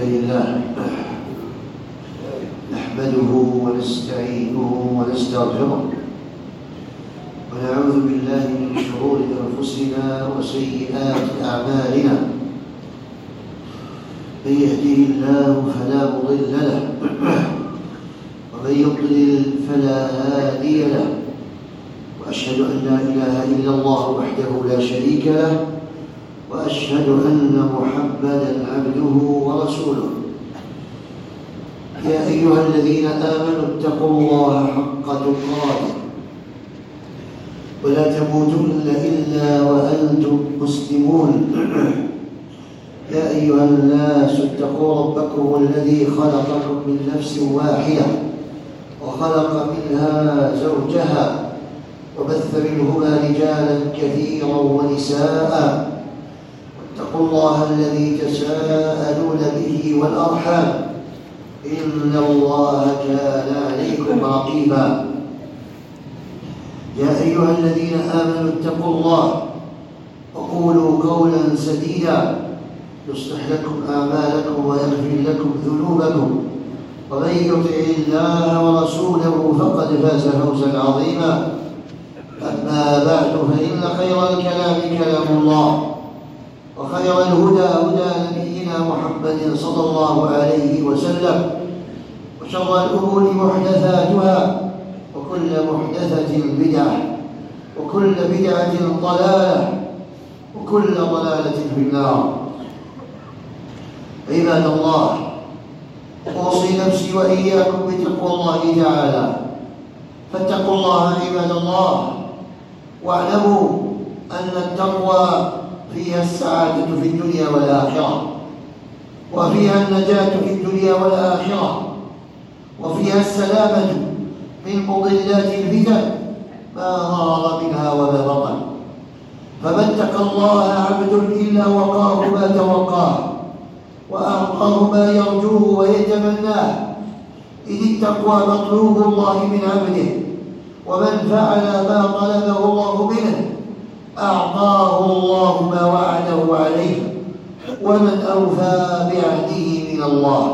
لله نحمده ونستعينه ونستغفره ونعوذ بالله من شرور أنفسنا وسيئات أعمالنا. من يهده الله فلا مضل له ومن يضلل فلا هادي له، وأشهد أن لا إله إلا الله وحده لا شريك له، وأشهد أن محمدًا عبده ورسوله. يا أيها الذين آمنوا اتقوا الله حق تقاته ولا تموتن إلا وأنتم مسلمون. يا أيها الناس اتقوا ربكم الذي خلقكم من نفس واحدة وخلق منها زوجها وبث منهما رجالا كثيرا ونساء، واتقوا الله الذي تساءلون به والأرحام إن الله كان عليكم رقيبا. يا أيها الذين آمنوا اتقوا الله وقولوا قولا سديدا يصلح لكم أعمالكم ويغفر لكم ذنوبكم، ومن يطع الله ورسوله فقد فاز فوزا عظيما. أما بعد، فإن خير الكلام كلام الله، وخير الهدى هدى نبينا محمد صلى الله عليه وسلم، وشر الأمور محدثاتها، وكل محدثة بدعة، وكل بدعة ضلالة، وكل ضلالة في النار. عباد الله، أوصي نفسي وإياكم بتقوى الله تعالى. فاتقوا الله عباد الله، واعلموا أن التقوى فيها السعادة في الدنيا والآخرة، وفيها النجاة في الدنيا والآخرة، وفيها السلامة من مضلات الفتن ما ظهر منها وما بطن. فمن اتقى الله عبد إلا وقاه ما توقاه وأعطاه ما يرجوه ويتمناه، إذ التقوى مطلوب الله من عبده، ومن فعل ما طلبه الله منه أعطاه الله ما وعده عليه، ومن أوفى بعهده من الله.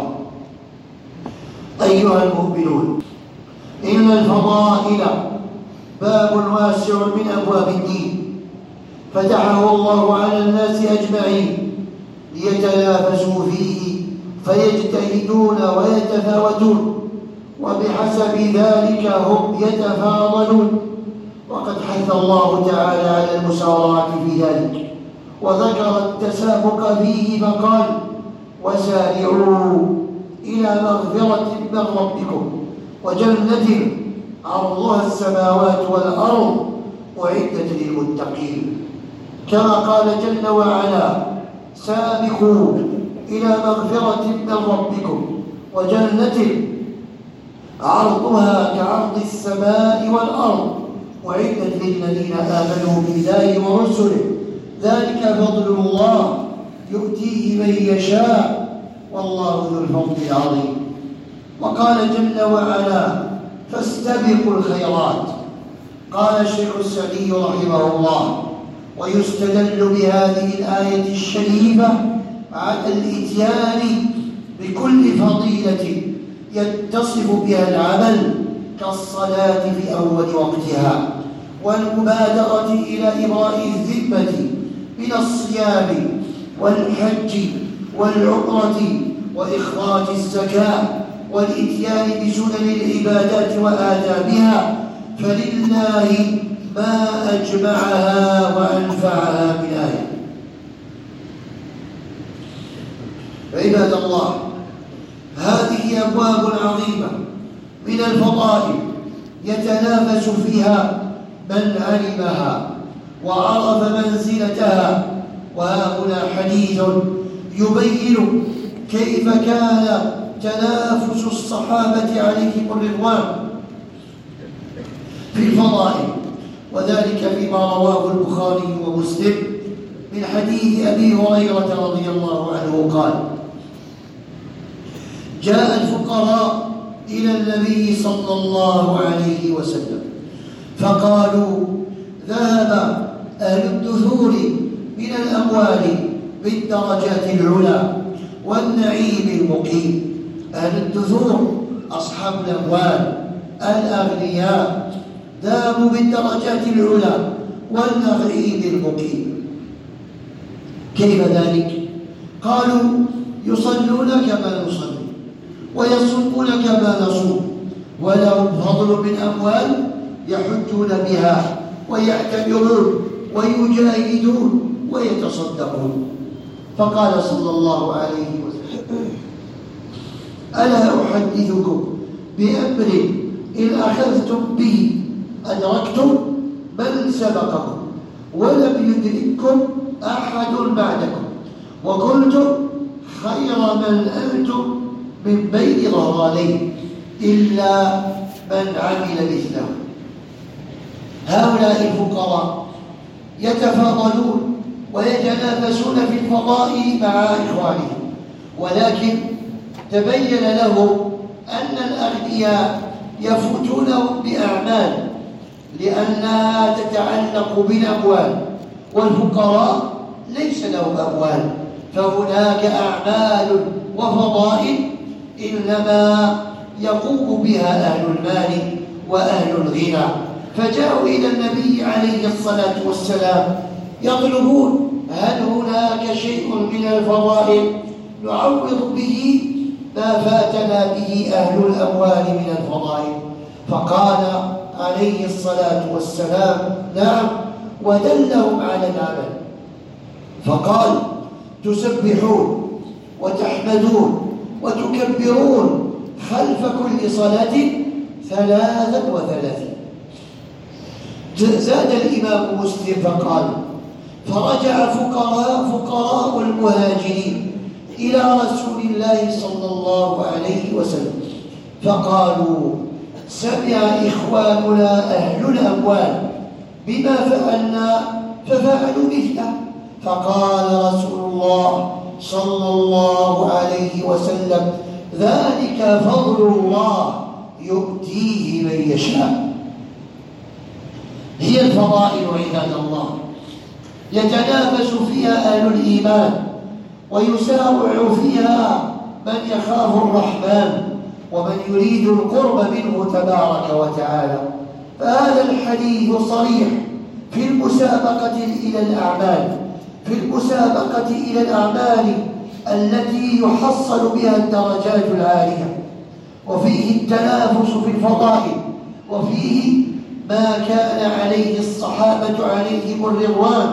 أيها المؤمنون، إن الفضائل باب واسع من أبواب الدين، فتحه الله على الناس أجمعين ليتنافسوا فيه فيجتهدون ويتفاوتون، وبحسب ذلك هم يتفاضلون. وقد حث الله تعالى على المسارعة في ذلك، وذكر التسابق فيه فقال: وسارعوا إلى مغفرة من ربكم وجنة عرضها السماوات والأرض أعدت للمتقين. كما قال جل وعلا: سابقوا إلى مغفرة من ربكم وجنة عرضها كعرض السماء والأرض أعدت للذين آمنوا بالله ورسله، ذلك فضل الله يؤتيه من يشاء والله ذو الفضل العظيم. وقال جل وعلا: فاستبقوا الخيرات. قال الشيخ السعدي رحمه الله: ويستدل بهذه الآية الشريفة على الإتيان بكل فضيلة يتصف بها العمل كالصلاة في أول وقتها، والمبادرة إلى إبراء الذمة من الصيام والحج والعمرة وإخراج الزكاة والإتيان بسنن العبادات وآدابها، فلله ما أجمعها وأنفعها من آية. عباد الله، هذه أبواب عظيمة من الفضائل يتنافس فيها من علمها وعرف منزلتها. وها هنا حديث يبين كيف كان تنافس الصحابة عليهم الرضوان في الفضائل، وذلك فيما رواه البخاري ومسلم من حديث أبي هريرة رضي الله عنه قال: جاء الفقراء إلى النبي صلى الله عليه وسلم فقالوا: ذهب أهل الدثور من الأموال بالدرجات العلى والنعيم المقيم. أهل الدثور أصحاب الأموال الأغنياء داموا بالدرجات العلى والنعيم المقيم. كيف ذلك؟ قالوا يصلون كما نصلي ويصومون كما نصوم ولهم فضل من أموال يحجون بها ويعتمرون ويجاهدون ويتصدقون. فقال صلى الله عليه وسلم: ألا أحدثكم بأمر إن أخذتم به أدركتم من سبقكم ولم يدرككم أحد بعدكم وكنتم خير من أنتم من بين ظهرانين إلا من عمل مثله. هؤلاء الفقراء يتفاضلون ويتنافسون في الفضائل مع إخوانهم، ولكن تبين لهم أن الأغنياء يفوتونهم بأعمال لأنها تتعلق بالأموال، والفقراء ليس لهم أموال، فهناك أعمال وفضائل إنما يقوم بها أهل المال وأهل الغنى. فجاءوا إلى النبي عليه الصلاة والسلام يطلبون: هل هناك شيء من الفضائل نعوض به ما فاتنا به أهل الأموال من الفضائل؟ فقال عليه الصلاة والسلام: نعم، ودلهم على العمل. فقال: تسبحون وتحمدون وتكبرون خلف كل صلاة 33. زاد الإمام مسلم فقال: فرجع فقراء المهاجرين إلى رسول الله صلى الله عليه وسلم فقالوا: سمع إخواننا أهل الأموال بما فعلنا ففعلوا مثله. فقال رسول الله صلى الله عليه وسلم: ذلك فضل الله يؤتيه من يشاء. هي الفضائل عباد الله يتنافس فيها أهل الإيمان ويسارع فيها من يخاف الرحمن ومن يريد القرب منه تبارك وتعالى. فهذا الحديث صريح في المسابقة إلى الأعمال التي يحصل بها الدرجات العالية، وفيه التنافس في الفضائل، وفيه ما كان عليه الصحابة عليهم الرضوان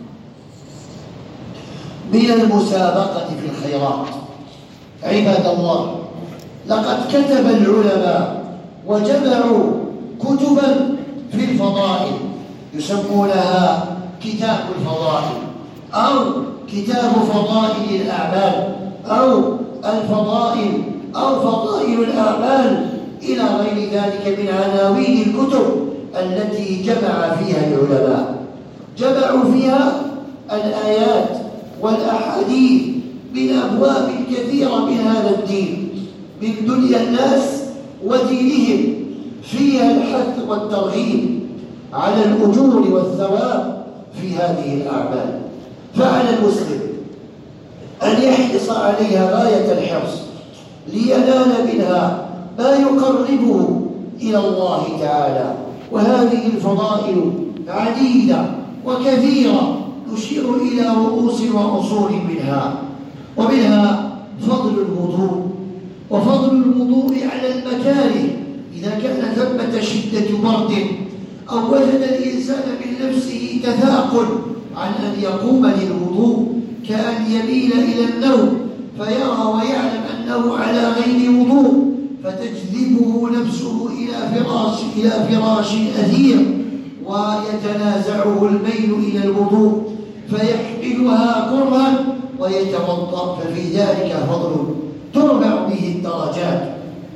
من المسابقة في الخيرات. عباد الله، لقد كتب العلماء وجمعوا كتبا في الفضائل يسمونها كتاب الفضائل أو كتاب فضائل الأعمال أو الفضائل أو فضائل الأعمال إلى غير ذلك من عناوين الكتب التي جمع فيها العلماء. جمعوا فيها الآيات والأحاديث من أبواب كثيرة من هذا الدين، من دنيا الناس ودينهم، فيها الحث والترغيب على الأجور والثواب في هذه الأعمال. فعلى المسلم أن يحرص عليها غاية الحرص لينال منها ما يقربه إلى الله تعالى. وهذه الفضائل عديدة وكثيرة تشير إلى رؤوس وأصول منها، ومنها فضل الوضوء، وفضل الوضوء على المكاره إذا كان ثمة شدة برد أو وجد الإنسان من نفسه تثاقل عن أن يقوم للوضوء، كأن يميل إلى النوم فيرى ويعلم أنه على غير وضوء فتجذبه نفسه إلى فراش أثير ويتنازعه الميل إلى الوضوء فيحملها كرها ويتوضأ، ففي ذلك فضل ترفع به الدرجات.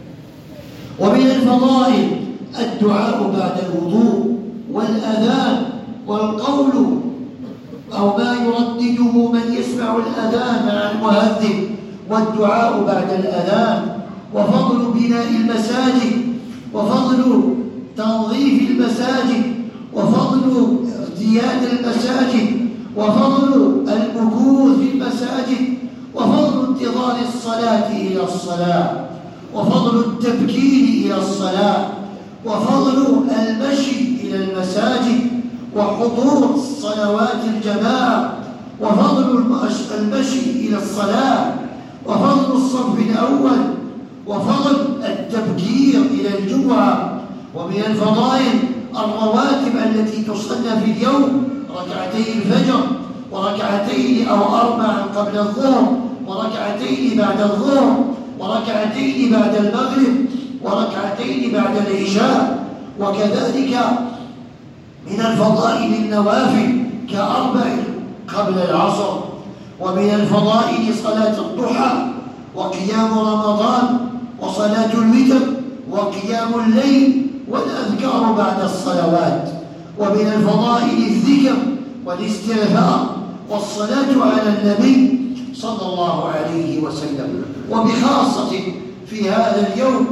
ومن الفضائل الدعاء بعد الوضوء والأذان والقول أو ما يردده من يسمع الأذان مع المؤذن، والدعاء بعد الأذان، وفضل بناء المساجد، وفضل تنظيف المساجد، وفضل ازدياد المساجد، وفضل المكوث في المساجد، وفضل انتظار الصلاة إلى الصلاة، وفضل التبكير إلى الصلاة، وفضل المشي إلى المساجد وحضور صلوات الجماعة، وفضل المشي إلى الصلاة، وفضل الصف الأول، وفضل التبكير إلى الجمعة. ومن الفضائل الرواتب التي تصلى في اليوم: ركعتي الفجر، وركعتين أو 4 قبل الظهر، وركعتين بعد الظهر، وركعتين بعد المغرب، وركعتين بعد العشاء. وكذلك من الفضائل النوافل ك4 قبل العصر. ومن الفضائل صلاة الضحى، وقيام رمضان، وصلاة الوتر، وقيام الليل، والأذكار بعد الصلوات. ومن الفضائل الذكر والاستغفار والصلاة على النبي صلى الله عليه وسلم. وبخاصة في هذا اليوم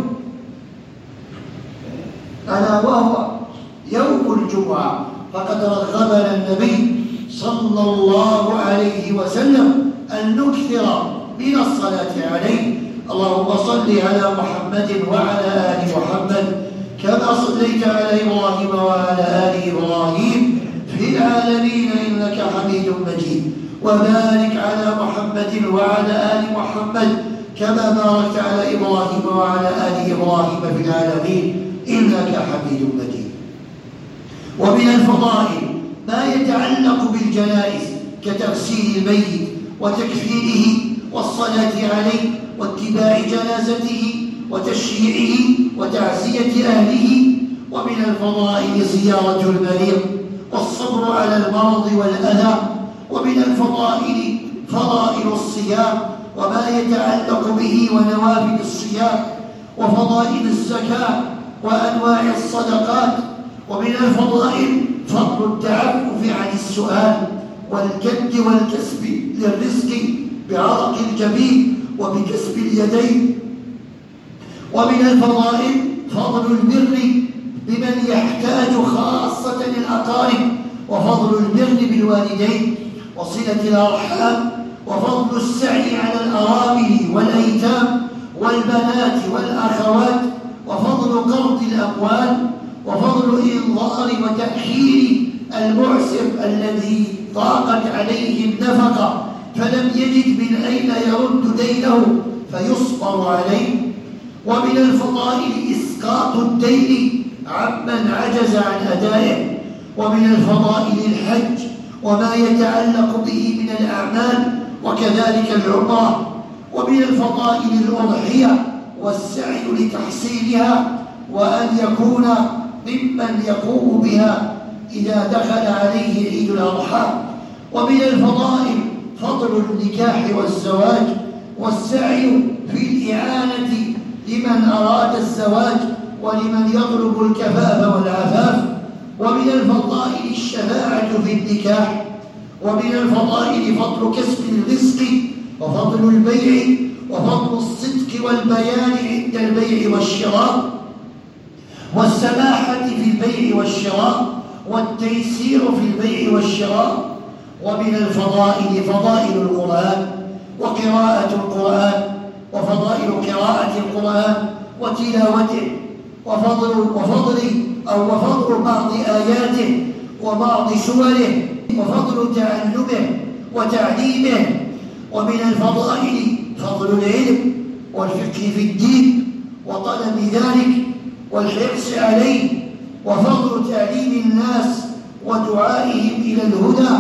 ألا وهو يوم الجمعة، فقد رغبنا النبي صلى الله عليه وسلم أن نكثر من الصلاة عليه. اللهم صل على محمد وعلى آل محمد كما صليت على إبراهيم وعلى آل إبراهيم في العالمين إنك حميد مجيد، وبارك على محمد وعلى آل محمد كما باركت على إبراهيم وعلى آل إبراهيم في العالمين إنك حميد مجيد. ومن الفضائل ما يتعلق بالجنائز كتغسيل الميت وتكفينه والصلاة عليه واتباع جنازته وتشييعه وتعزية أهله. ومن الفضائل زيارة المريض والصبر على المرض والأذى. ومن الفضائل فضائل الصيام وما يتعلق به ونوافل الصيام، وفضائل الزكاة وأنواع الصدقات. ومن الفضائل فضل التعفف عن السؤال والجد والكسب للرزق بعرق الجبين وبكسب اليدين. ومن الفضائل فضل البر بمن يحتاج خاصة الأقارب، وفضل البر بالوالدين وصلة الأرحام، وفضل السعي على الأرامل والأيتام والبنات والأخوات، وفضل قرض الأموال، وفضل إنظار وتأخير المعسر الذي ضاقت عليه النفقة فلم يجد من أين يرد دينه فيصبر عليه. ومن الفضائل إسقاط الدين عمن عجز عن أدائه. ومن الفضائل الحج وما يتعلق به من الأعمال وكذلك العمرة. ومن الفضائل الأضحية والسعي لتحصيلها وأن يكون ممن يقوم بها إذا دخل عليه عيد الأضحى. ومن الفضائل فضل النكاح والزواج والسعي في الإعانة لمن أراد الزواج ولمن يطلب الكفاف والعفاف. ومن الفضائل الشفاعة في النكاح. ومن الفضائل فضل كسب الرزق وفضل البيع وفضل الصدق والبيان عند البيع والشراء والسماحة في البيع والشراء والتيسير في البيع والشراء. ومن الفضائل فضائل القرآن وقراءة القرآن وفضائل قراءة القرآن وتلاوته وفضل بعض آياته وبعض سوره وفضل تعلمه وتعليمه. ومن الفضائل فضل العلم والفقه في الدين وطلب ذلك والحرص عليه، وفضل تعليم الناس ودعائهم إلى الهدى.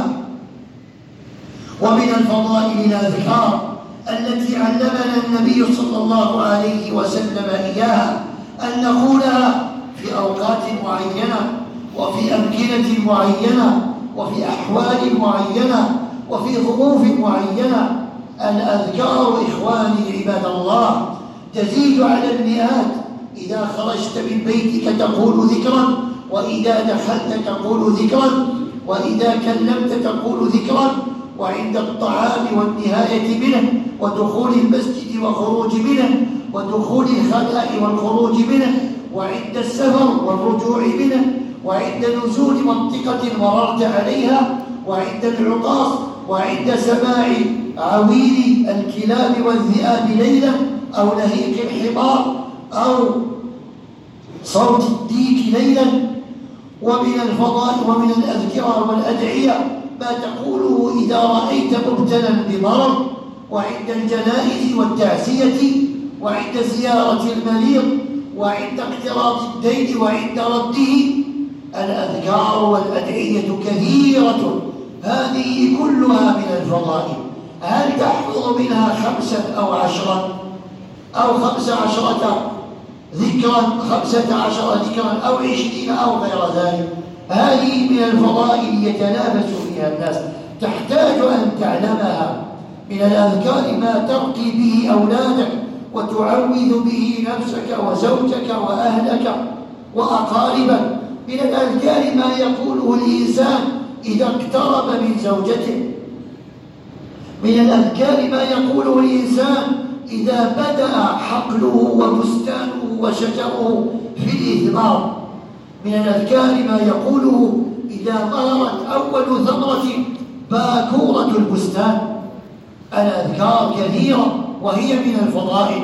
ومن الفضائل الأذكار التي علمنا النبي صلى الله عليه وسلم إياها أن نقولها في أوقات معينة وفي أمكنة معينة وفي أحوال معينة وفي ظروف معينة. الأذكار إخواني عباد الله تزيد على المئات. إذا خرجت من بيتك تقول ذكرا، وإذا دخلت تقول ذكرا، وإذا كلمت تقول ذكرا، وعند الطعام والنهاية منه، ودخول المسجد وخروج منه، ودخول الخلاء والخروج منه، وعند السفر والرجوع منه، وعند نزول منطقة مررت عليها، وعند العطاس، وعند سماع عويل الكلاب والذئاب ليلا أو نهيق الحمار أو صوت الديك ليلا. ومن الفضائل ومن الأذكار والأدعية ما تقوله إذا رأيت مبتلا بمرض، وعند الجنائز والتعزية، وعند زيارة المريض، وعند اقتراض الدين وعند رده. الأذكار والأدعية كثيرة، هذه كلها من الفضائل. هل تحفظ منها 5 أو 10 أو 15 ذكرا، 15 ذكرا أو 20 أو غير ذلك؟ هذه من الفضائل يتنافس فيها الناس، تحتاج أن تعلمها. من الأذكار ما ترقي به أولادك وتعوذ به نفسك وزوجك وأهلك وأقاربك. من الأذكار ما يقوله الإنسان إذا اقترب من زوجته. من الأذكار ما يقوله الإنسان إذا بدأ حقله وبستانه وشجره في الإثمار. من الأذكار ما يقوله إذا ظهرت أول ثمرة باكورة البستان. الأذكار كثيرة وهي من الفضائل.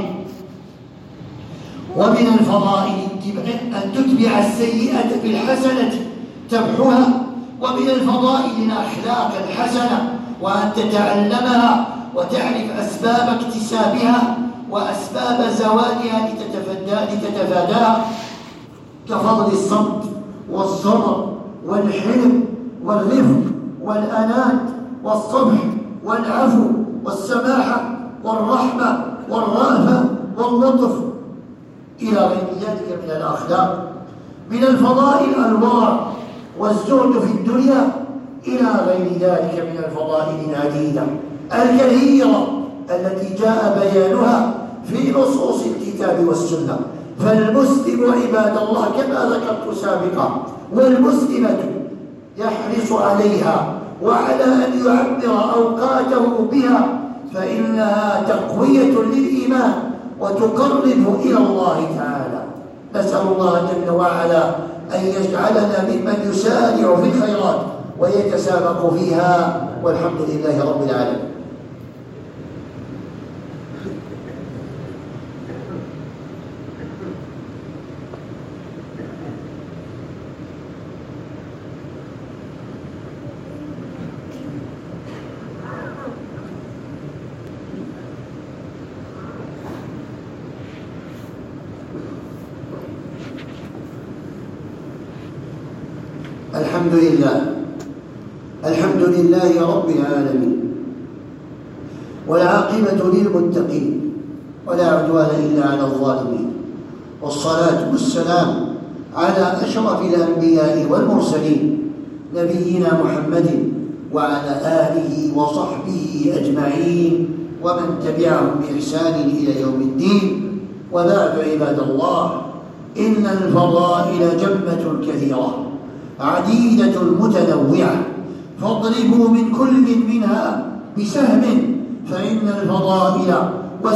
ومن الفضائل أن تتبع السيئة بالحسنة تمحها. ومن الفضائل الأخلاق الحسنة وأن تتعلمها وتعرف أسباب اكتسابها وأسباب زوالها لتتفاداها، كفضل الصمت والصبر والحلم والرفق والأنات والصبح والعفو والسماحة والرحمة والرأفة واللطف إلى غير ذلك من الأخلاق. من الفضائل الورع والزهد في الدنيا إلى غير ذلك من الفضائل العديدة الكثيرة التي جاء بيانها في نصوص الكتاب والسنة. فالمسلم عباد الله كما ذكرت سابقا، والمسلمة يحرص عليها وعلى أن يعبر أوقاته بها، فإنها تقوية للإيمان وتقرب إلى الله تعالى. نسأل الله جل وعلا أن يجعلنا ممن يسارع في الخيرات ويتسابق فيها، والحمد لله رب العالمين. الحمد لله رب العالمين، والعاقبة للمتقين، ولا عدوان إلا على الظالمين، والصلاة والسلام على أشرف الأنبياء والمرسلين نبينا محمد وعلى آله وصحبه أجمعين ومن تبعهم بإحسان إلى يوم الدين. وبعد عباد الله، إن الفضائل جمة كثيرة عديدة متنوعة، فاضربوا من كل منها بسهم، فإن الفضائل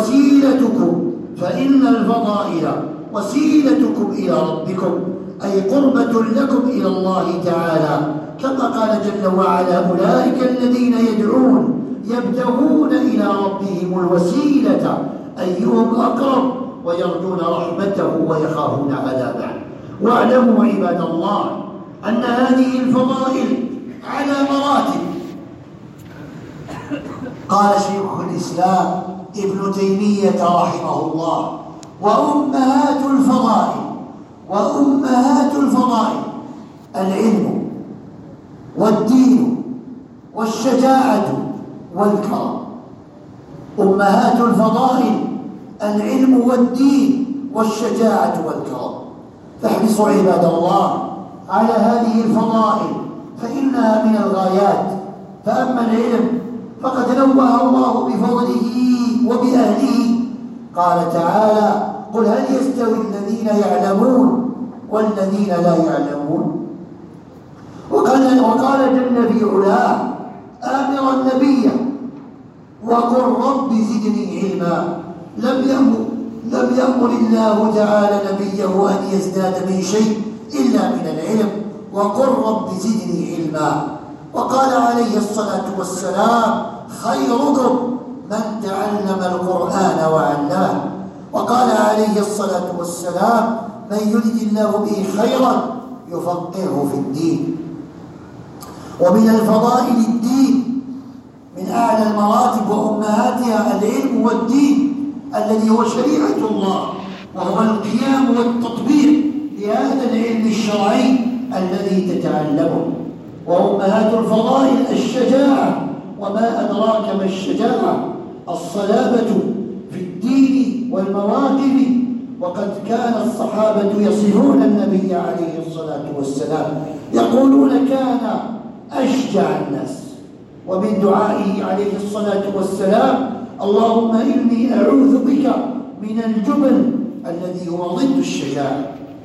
وسيلتكم إلى ربكم، أي قربة لكم إلى الله تعالى، كما قال جل وعلا: أولئك الذين يدعون يبتغون إلى ربهم الوسيلة أيهم أقرب ويرجون رحمته ويخافون عذابه. واعلموا عباد الله أن هذه الفضائل على مراتب. قال شيخ الإسلام ابن تيمية رحمه الله: وأمهات الفضائل العلم والدين والشجاعة والكرم. أمهات الفضائل العلم والدين والشجاعة والكرم. فاحرصوا عباد الله على هذه الفضائل فإنها من الغايات. فأما العلم فقد نوه الله بفضله وبأهله. قال تعالى: قل هل يستوي الذين يعلمون والذين لا يعلمون؟ وقال جل في علاه آمرا النبي: وقل رب زدني علما. لم يأمر الله تعالى نبيه أن يزداد من شيء إلا من العلم. وقل رب زدني علما. وقال عليه الصلاة والسلام: خيركم من تعلم القرآن وعلمه. وقال عليه الصلاة والسلام: من يرد الله به خيرا يفقهه في الدين. ومن الفضائل الدين من أعلى المراتب وأمهاتها العلم والدين الذي هو شريعة الله، وهو القيام والتطبيق لهذا العلم الشرعي الذي تتعلمه. وأمهات الفضائل الشجاعة، وما أدراك ما الشجاعة؟ الصلابة في الدين والمواقف. وقد كان الصحابة يصفون النبي عليه الصلاة والسلام يقولون: كان أشجع الناس. ومن دعائه عليه الصلاة والسلام: اللهم إني أعوذ بك من الجبن الذي هو ضد الشجاعة.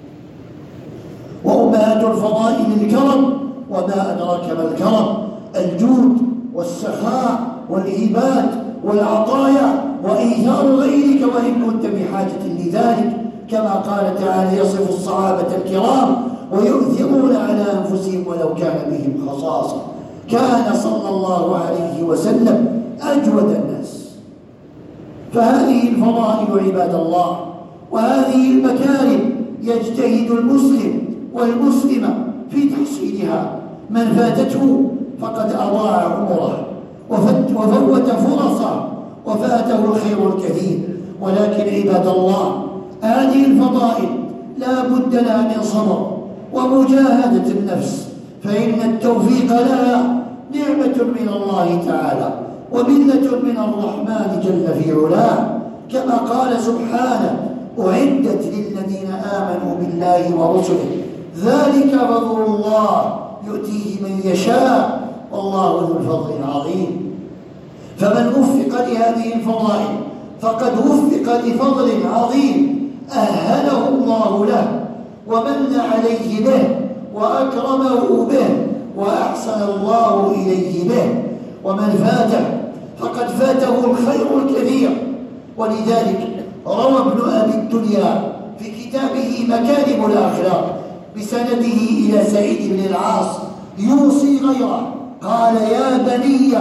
وأمهات الفضائل الكرم، وما أدراك ما الكرم؟ الجود والسخاء والهبات والعطايا وإيثار غيرك وإن كنت بحاجة لذلك، كما قال تعالى يصف الصحابة الكرام: ويؤثرون على أنفسهم ولو كان بهم خصاصة. كان صلى الله عليه وسلم أجود الناس. فهذه الفضائل عباد الله، وهذه المكارم يجتهد المسلم والمسلمة في تحصيلها. من فاتته فقد أضاع عمره وفوت فرصه وفاته الخير الكثير. ولكن عباد الله، هذه الفضائل لا بد لها من صبر ومجاهدة النفس، فإن التوفيق لها نعمة من الله تعالى ومنة من الرحمن جل في علاه، كما قال سبحانه: أعدت للذين آمنوا بالله ورسله ذلك فضل الله يؤتيه من يشاء والله ذو الفضل العظيم. فمن وفق لهذه الفضائل فقد وفق لفضل عظيم أهله الله له ومن عليه به وأكرمه به وأحسن الله إليه به. ومن فاته فقد فاته الخير الكثير. ولذلك روى ابن أبي الدنيا في كتابه مكارم الأخلاق بسنده إلى سعيد بن العاص يوصي غيره، قال: يا بني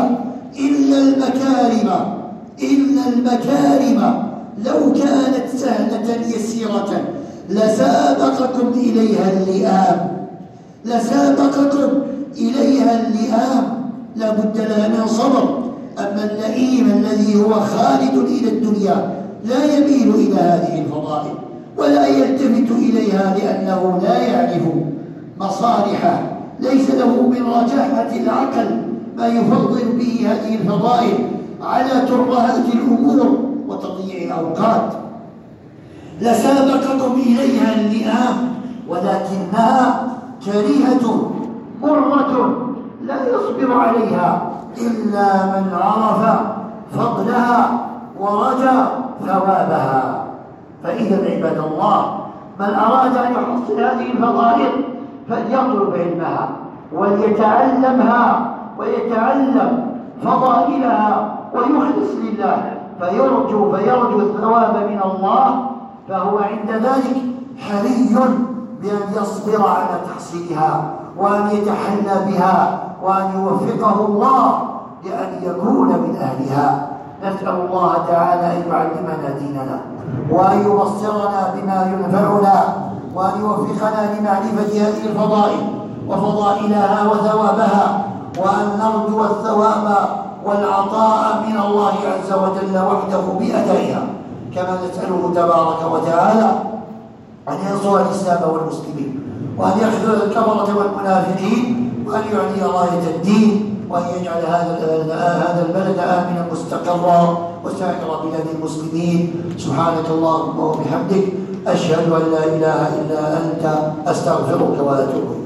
إلا المكارم لو كانت سهلة يسيرة لسابقكم إليها اللئام. لا بد لها من صبر. أما اللئيم الذي هو خالد إلى الدنيا لا يميل إلى هذه الفضائل ولا يلتفت إليها لأنه لا يعرف مصالحه، ليس له من رجاحة العقل ما يفضل به هذه الفضائل على ترهات الأمور وتضييع الأوقات. لسابقكم إليها اللئام ولكنها كريهة مرة لا يصبر عليها إلا من عرف فضلها ورجى ثوابها. فإذا عباد الله، من أراد أن يحصل هذه الفضائل فليطلب علمها وليتعلمها ويتعلم فضائلها ويخلص لله فيرجو الثواب من الله، فهو عند ذلك حري بأن يصبر على تحصيلها وأن يتحلى بها وأن يوفقه الله لأن يكون من أهلها. نسأل الله تعالى أن يعلمنا ديننا وأن يبصرنا بما ينفعنا وأن يوفقنا لمعرفة هذه الفضائل وفضائلها وثوابها، وأن نرجو الثواب والعطاء من الله عز وجل وحده بأدائها، كما نسأله تبارك وتعالى أن ينصر الإسلام والمسلمين وأن يخذل الكفرة والمنافقين وأن يعلي راية الدين وأن يجعل هذا البلد آمنا مستقرا وسائر بلاد المسلمين. سبحانك اللهم وبحمدك أشهد أن لا إله إلا أنت أستغفرك وأتوب إليك.